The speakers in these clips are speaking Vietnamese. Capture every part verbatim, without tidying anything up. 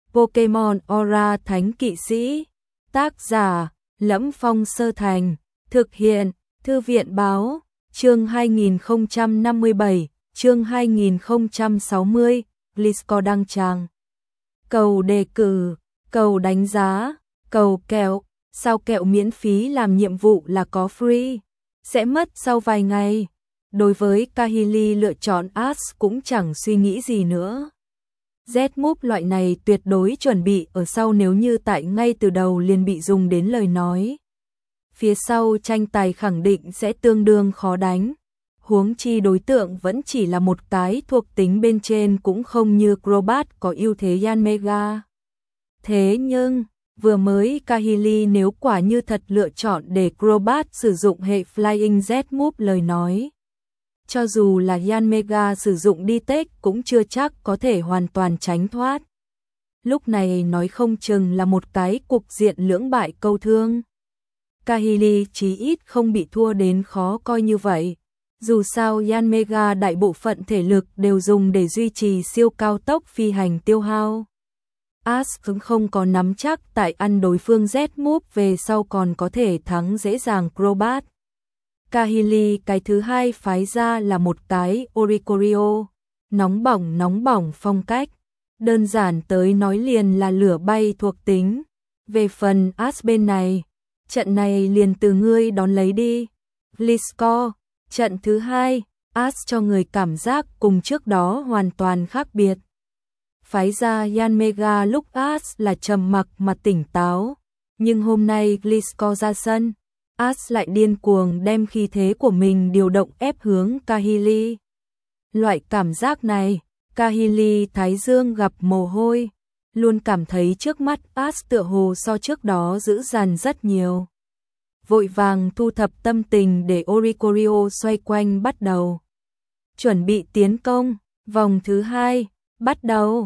Pokemon Aura Thánh Kỵ Sĩ. Tác giả: Lẫm Phong Sơ Thành. Thực hiện: Thư viện báo. Chương hai nghìn không trăm năm mươi bảy, chương hai nghìn không trăm sáu mươi, Gliscor đăng tràng. Cầu đề cử, cầu đánh giá, cầu kẹo, sao kẹo miễn phí làm nhiệm vụ là có free, sẽ mất sau vài ngày. Đối với Kahili lựa chọn Ash cũng chẳng suy nghĩ gì nữa. Z-Move loại này tuyệt đối chuẩn bị ở sau nếu như tại ngay từ đầu liền bị dùng đến lời nói. Phía sau tranh tài khẳng định sẽ tương đương khó đánh. Huống chi đối tượng vẫn chỉ là một cái thuộc tính bên trên cũng không như Crobat có ưu thế Yanmega. Thế nhưng, vừa mới Kahili nếu quả như thật lựa chọn để Crobat sử dụng hệ Flying Z-Move lời nói. Cho dù là Yanmega sử dụng đi tech cũng chưa chắc có thể hoàn toàn tránh thoát. Lúc này nói không chừng là một cái cục diện lưỡng bại câu thương. Kahili chí ít không bị thua đến khó coi như vậy. Dù sao Yanmega đại bộ phận thể lực đều dùng để duy trì siêu cao tốc phi hành tiêu hao. Ash cũng không có nắm chắc tại ăn đối phương Z-Move về sau còn có thể thắng dễ dàng Crobat. Kahili cái thứ hai phái ra là một cái Oricorio, nóng bỏng nóng bỏng phong cách, đơn giản tới nói liền là lửa bay thuộc tính. Về phần Ash bên này, trận này liền từ ngươi đón lấy đi. Gliscor, trận thứ hai, Ash cho người cảm giác cùng trước đó hoàn toàn khác biệt. Phái ra Yanmega lúc Ash là trầm mặc mà tỉnh táo, nhưng hôm nay Gliscor ra sân, Ash lại điên cuồng đem khí thế của mình điều động ép hướng Kahili. Loại cảm giác này, Kahili thái dương gặp mồ hôi, luôn cảm thấy trước mắt Ash tựa hồ so trước đó dữ dằn rất nhiều. Vội vàng thu thập tâm tình để Oricorio xoay quanh bắt đầu. Chuẩn bị tiến công, vòng thứ hai, bắt đầu.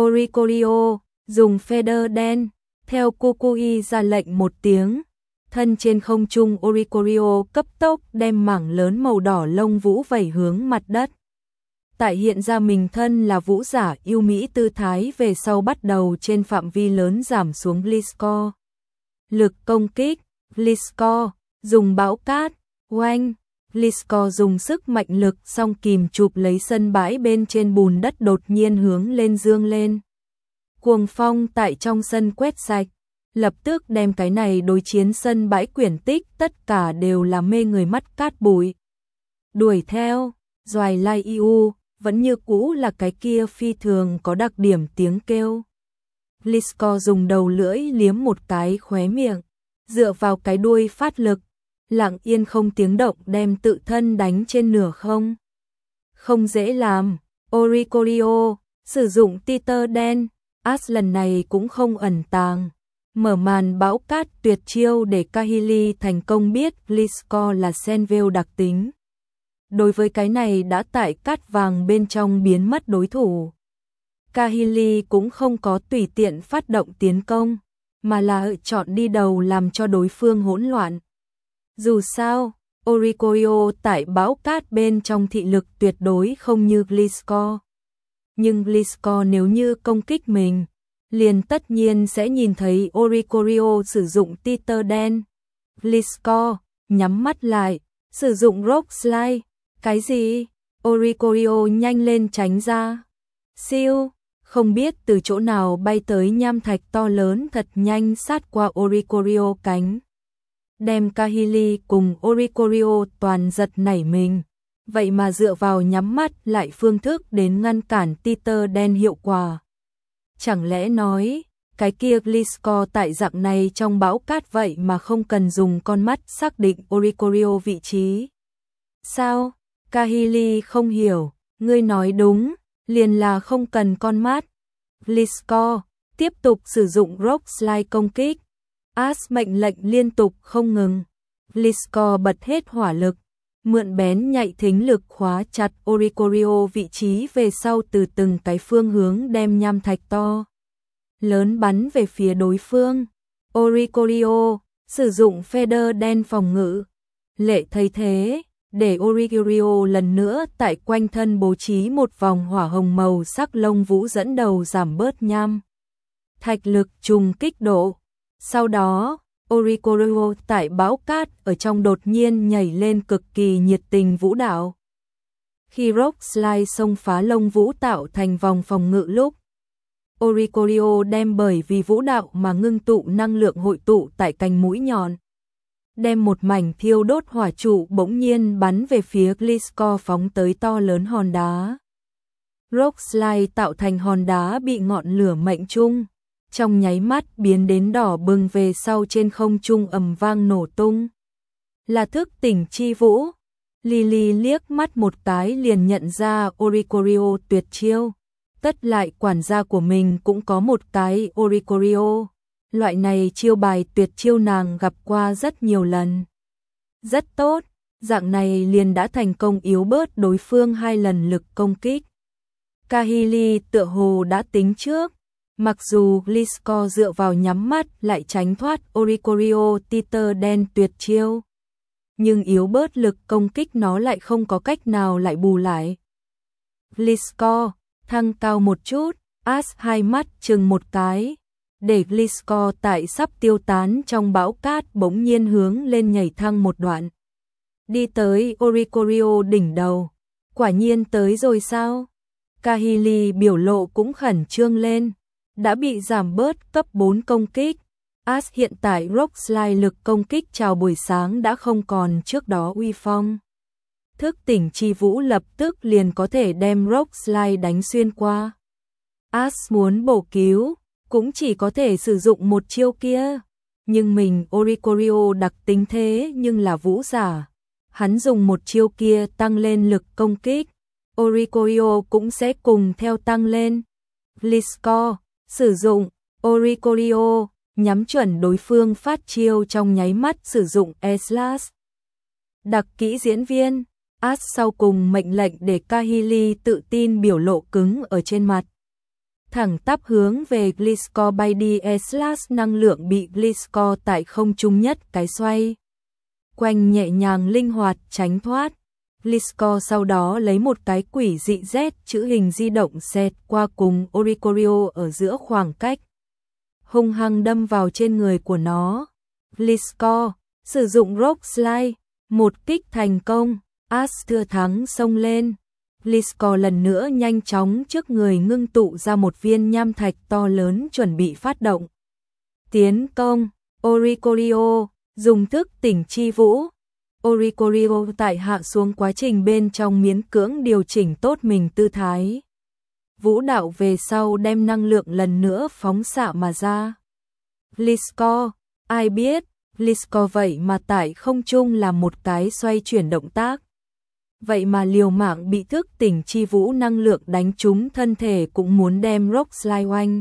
Oricorio dùng feather đen, theo Kukui ra lệnh một tiếng. Thân trên không trung Oricorio cấp tốc đem mảng lớn màu đỏ lông vũ vẩy hướng mặt đất. Tại hiện ra mình thân là vũ giả yêu mỹ tư thái về sau bắt đầu trên phạm vi lớn giảm xuống Gliscor. Lực công kích, Gliscor dùng bão cát, oanh, Gliscor dùng sức mạnh lực song kìm chụp lấy sân bãi bên trên bùn đất đột nhiên hướng lên dương lên. Cuồng phong tại trong sân quét sạch, lập tức đem cái này đối chiến sân bãi quyển tích tất cả đều là mê người mắt cát bụi. Đuổi theo, Doài Lai Iu, vẫn như cũ là cái kia phi thường có đặc điểm tiếng kêu. Gliscor dùng đầu lưỡi liếm một cái khóe miệng, dựa vào cái đuôi phát lực, lặng yên không tiếng động đem tự thân đánh trên nửa không. Không dễ làm, Oricorio, sử dụng titer đen, Ash lần này cũng không ẩn tàng. Mở màn bão cát tuyệt chiêu để Kahili thành công biết Gliscor là Senville đặc tính. Đối với cái này đã tại cát vàng bên trong biến mất đối thủ. Kahili cũng không có tùy tiện phát động tiến công, mà là chọn đi đầu làm cho đối phương hỗn loạn. Dù sao, Oricorio tại bão cát bên trong thị lực tuyệt đối không như Gliscor. Nhưng Gliscor nếu như công kích mình, liền tất nhiên sẽ nhìn thấy Oricorio sử dụng titer đen. Gliscor nhắm mắt lại, sử dụng Rock Slide. Cái gì? Oricorio nhanh lên tránh ra. Siêu, không biết từ chỗ nào bay tới nham thạch to lớn thật nhanh sát qua Oricorio cánh. Đem Kahili cùng Oricorio toàn giật nảy mình. Vậy mà dựa vào nhắm mắt lại phương thức đến ngăn cản titer đen hiệu quả. Chẳng lẽ nói, cái kia Gliscor tại dạng này trong bão cát vậy mà không cần dùng con mắt xác định Oricorio vị trí? Sao? Kahili không hiểu, ngươi nói đúng, liền là không cần con mắt. Gliscor tiếp tục sử dụng Rock Slide công kích. Ash mệnh lệnh liên tục không ngừng. Gliscor bật hết hỏa lực, mượn bén nhạy thính lực khóa chặt Oricorio vị trí về sau từ từng cái phương hướng đem nham thạch to lớn bắn về phía đối phương. Oricorio sử dụng feather đen phòng ngự. Lệ thấy thế, để Oricorio lần nữa tại quanh thân bố trí một vòng hỏa hồng màu sắc lông vũ dẫn đầu giảm bớt nham thạch lực trùng kích độ. Sau đó, Oricorio tại bão cát ở trong đột nhiên nhảy lên cực kỳ nhiệt tình vũ đạo. Khi Rock Slide xông phá lông vũ tạo thành vòng phòng ngự lúc, Oricorio đem bởi vì vũ đạo mà ngưng tụ năng lượng hội tụ tại cành mũi nhọn, đem một mảnh thiêu đốt hỏa trụ bỗng nhiên bắn về phía Gliscor phóng tới to lớn hòn đá. Rock Slide tạo thành hòn đá bị ngọn lửa mệnh trung, trong nháy mắt biến đến đỏ bừng về sau trên không trung ầm vang nổ tung. Là thức tỉnh chi vũ. Lily liếc mắt một cái liền nhận ra Oricorio tuyệt chiêu. Tất lại quản gia của mình cũng có một cái Oricorio. Loại này chiêu bài tuyệt chiêu nàng gặp qua rất nhiều lần. Rất tốt, dạng này liền đã thành công yếu bớt đối phương hai lần lực công kích. Kahili tựa hồ đã tính trước. Mặc dù Gliscor dựa vào nhắm mắt lại tránh thoát Oricorio Titer đen tuyệt chiêu, nhưng yếu bớt lực công kích nó lại không có cách nào lại bù lại. Gliscor thăng cao một chút, Ash hai mắt chừng một cái, để Gliscor tại sắp tiêu tán trong bão cát bỗng nhiên hướng lên nhảy thăng một đoạn. Đi tới Oricorio đỉnh đầu. Quả nhiên tới rồi sao? Kahili biểu lộ cũng khẩn trương lên. Đã bị giảm bớt cấp bốn công kích. Ash hiện tại Rock Slide lực công kích chào buổi sáng đã không còn trước đó uy phong. Thức tỉnh chi vũ lập tức liền có thể đem Rock Slide đánh xuyên qua. Ash muốn bổ cứu, cũng chỉ có thể sử dụng một chiêu kia. Nhưng mình Oricorio đặc tính thế nhưng là vũ giả. Hắn dùng một chiêu kia tăng lên lực công kích. Oricorio cũng sẽ cùng theo tăng lên. Gliscor sử dụng Oricorio nhắm chuẩn đối phương phát chiêu trong nháy mắt sử dụng E-Slash. Đặc kỹ diễn viên, Ash sau cùng mệnh lệnh để Kahili tự tin biểu lộ cứng ở trên mặt. Thẳng tắp hướng về Gliscor bay đi, E-Slash năng lượng bị Gliscor tại không trung nhất cái xoay quanh nhẹ nhàng linh hoạt tránh thoát. Gliscor sau đó lấy một cái quỷ dị Z chữ hình di động xẹt qua cùng Oricorio ở giữa khoảng cách, hung hăng đâm vào trên người của nó. Gliscor sử dụng Rock Slide, một kích thành công. Ash thừa thắng xông lên. Gliscor lần nữa nhanh chóng trước người ngưng tụ ra một viên nham thạch to lớn chuẩn bị phát động tiến công. Oricorio dùng thức tỉnh chi vũ. Oricorio tại hạ xuống quá trình bên trong miễn cưỡng điều chỉnh tốt mình tư thái. Vũ đạo về sau đem năng lượng lần nữa phóng xạ mà ra. Gliscor, ai biết, Gliscor vậy mà tại không trung là một cái xoay chuyển động tác. Vậy mà liều mạng bị thức tỉnh chi vũ năng lượng đánh trúng thân thể cũng muốn đem Rock Slide oanh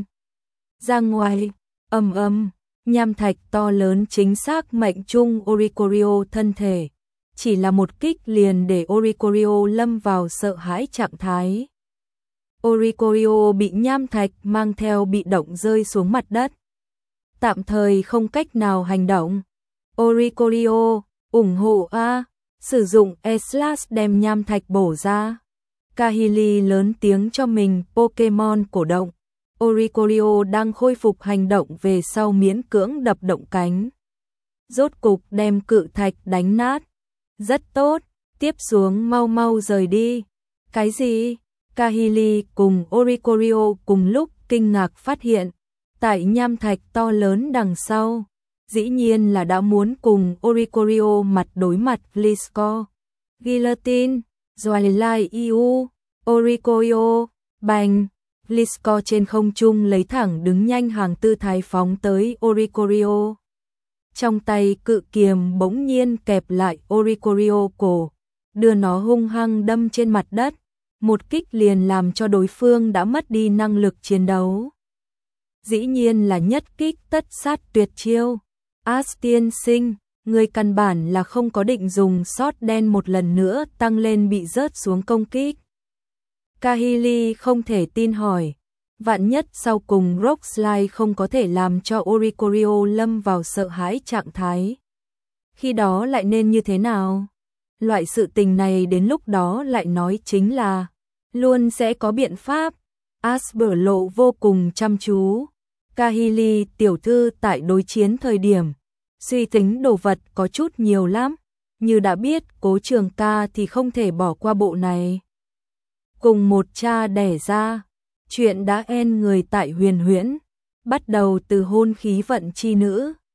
ra ngoài. Ầm ầm, nham thạch to lớn chính xác mệnh trung Oricorio thân thể. Chỉ là một kích liền để Oricorio lâm vào sợ hãi trạng thái. Oricorio bị nham thạch mang theo bị động rơi xuống mặt đất. Tạm thời không cách nào hành động. Oricorio, ủng hộ A, sử dụng E-Slash đem nham thạch bổ ra. Kahili lớn tiếng cho mình Pokemon cổ động. Oricorio đang khôi phục hành động về sau miễn cưỡng đập động cánh. Rốt cục đem cự thạch đánh nát. Rất tốt, tiếp xuống mau mau rời đi. Cái gì? Kahili cùng Oricorio cùng lúc kinh ngạc phát hiện, tại nham thạch to lớn đằng sau, dĩ nhiên là đã muốn cùng Oricorio mặt đối mặt. Gliscor, Guillotine, Zweilai iu, Oricorio, bành. Gliscor trên không trung lấy thẳng đứng nhanh hàng tư thái phóng tới Oricorio. Trong tay cự kiềm bỗng nhiên kẹp lại Oricorio cổ, đưa nó hung hăng đâm trên mặt đất. Một kích liền làm cho đối phương đã mất đi năng lực chiến đấu. Dĩ nhiên là nhất kích tất sát tuyệt chiêu. Ash tiên sinh, người căn bản là không có định dùng sót đen một lần nữa tăng lên bị rớt xuống công kích. Kahili không thể tin hỏi. Vạn nhất sau cùng Rock Slide không có thể làm cho Oricorio lâm vào sợ hãi trạng thái. Khi đó lại nên như thế nào? Loại sự tình này đến lúc đó lại nói chính là luôn sẽ có biện pháp. Ash biểu lộ vô cùng chăm chú. Kahili tiểu thư tại đối chiến thời điểm, suy tính đồ vật có chút nhiều lắm, như đã biết Cố Trường Ca thì không thể bỏ qua bộ này. Cùng một cha đẻ ra, chuyện đã en người tại Huyền Huyễn, bắt đầu từ hôn khí vận chi nữ,